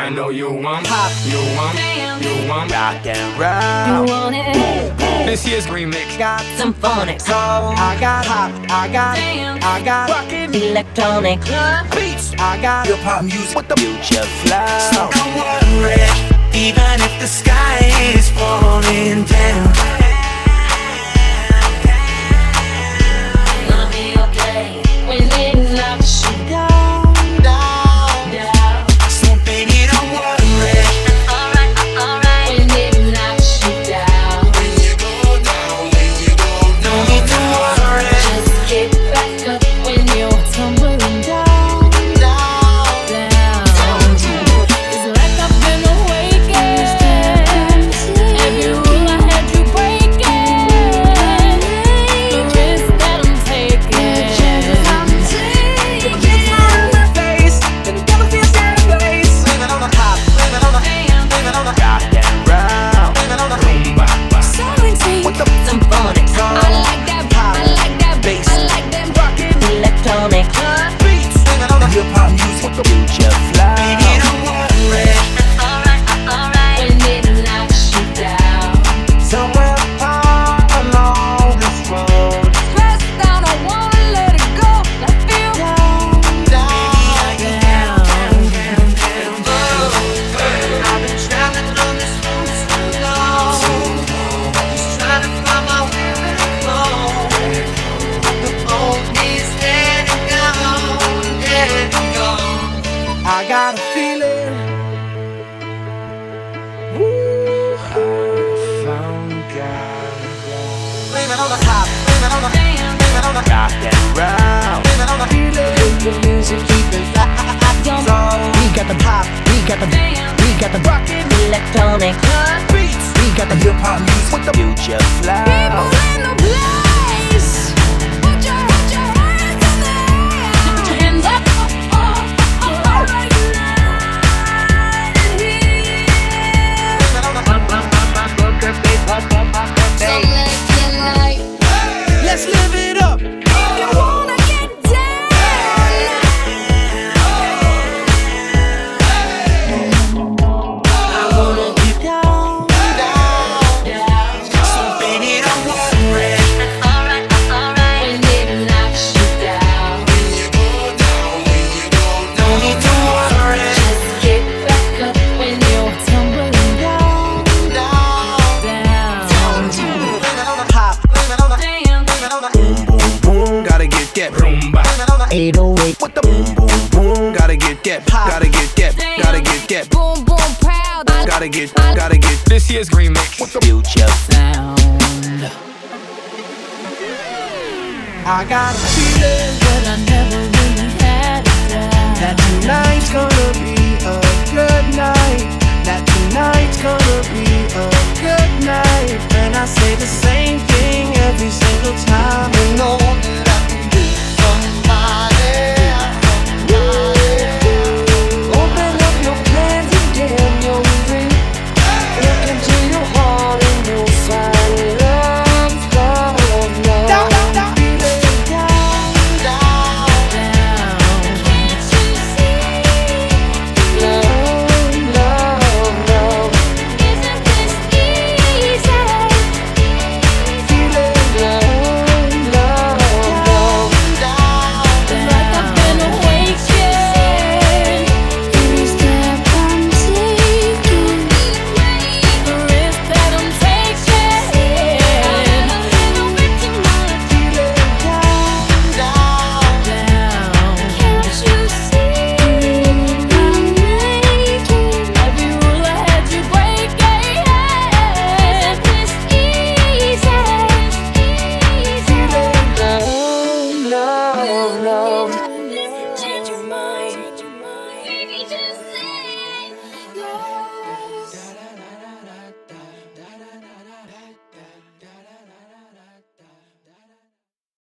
I know you want pop, you want rock and roll. You want it? This year's remix Got some phonics. I got pop, I got rockin' Electronic. beats. I got hip hop music with the future flow. So don't worry, even if the sky is falling down. Gonna be okay when it knocks you down. So baby, don't worry, Alright, when it knocks you down. when you go down, no need to worry. Just get back up when you're tumbling down. It's like I've been awakened. Every rule I had you breaking. The risk that I'm taking. my face, and it never feels out of place. Living on the pop, living on the living on the Rock and roll. living on the Rumba. Some phonics. I like that. I like that bass. I like that electronic. beats, living on the Hip hop music with the future flow. baby, don't worry. Alright, when it knocks you down. Somewhere far along this road, Pressed down, I wanna let it go. I feel down. I've been traveling on this road so long, just trying to find my way back home. The old me's dead and gone, dead and gone. I got a feeling. Ooh, I found God. Living on the top, living on the living on the Rock and roll. living on the The music keeping Don't we got the pop, we got the rockin' electronic. beats, we got the hip hop music with the future flow. In the place. Put your hands in the air. Put your hands up. Right living on the So let's get light. Let's live it up. You wanna get down. I wanna get down. So baby, don't worry. Alright, when it knocks you down. When you go down, no need to worry. Just get back up when you're tumbling down. Living on the Pop, living on the Damn. living on the boom, boom, boom. Gotta get that Rumba. living on the 808 with the boom, boom, boom. Gotta get that pop, gotta get that, gotta get that, Boom, boom, proud. gotta get This year's remix with the future. Sound. I got a feeling But I never really had a doubt that tonight's gonna be a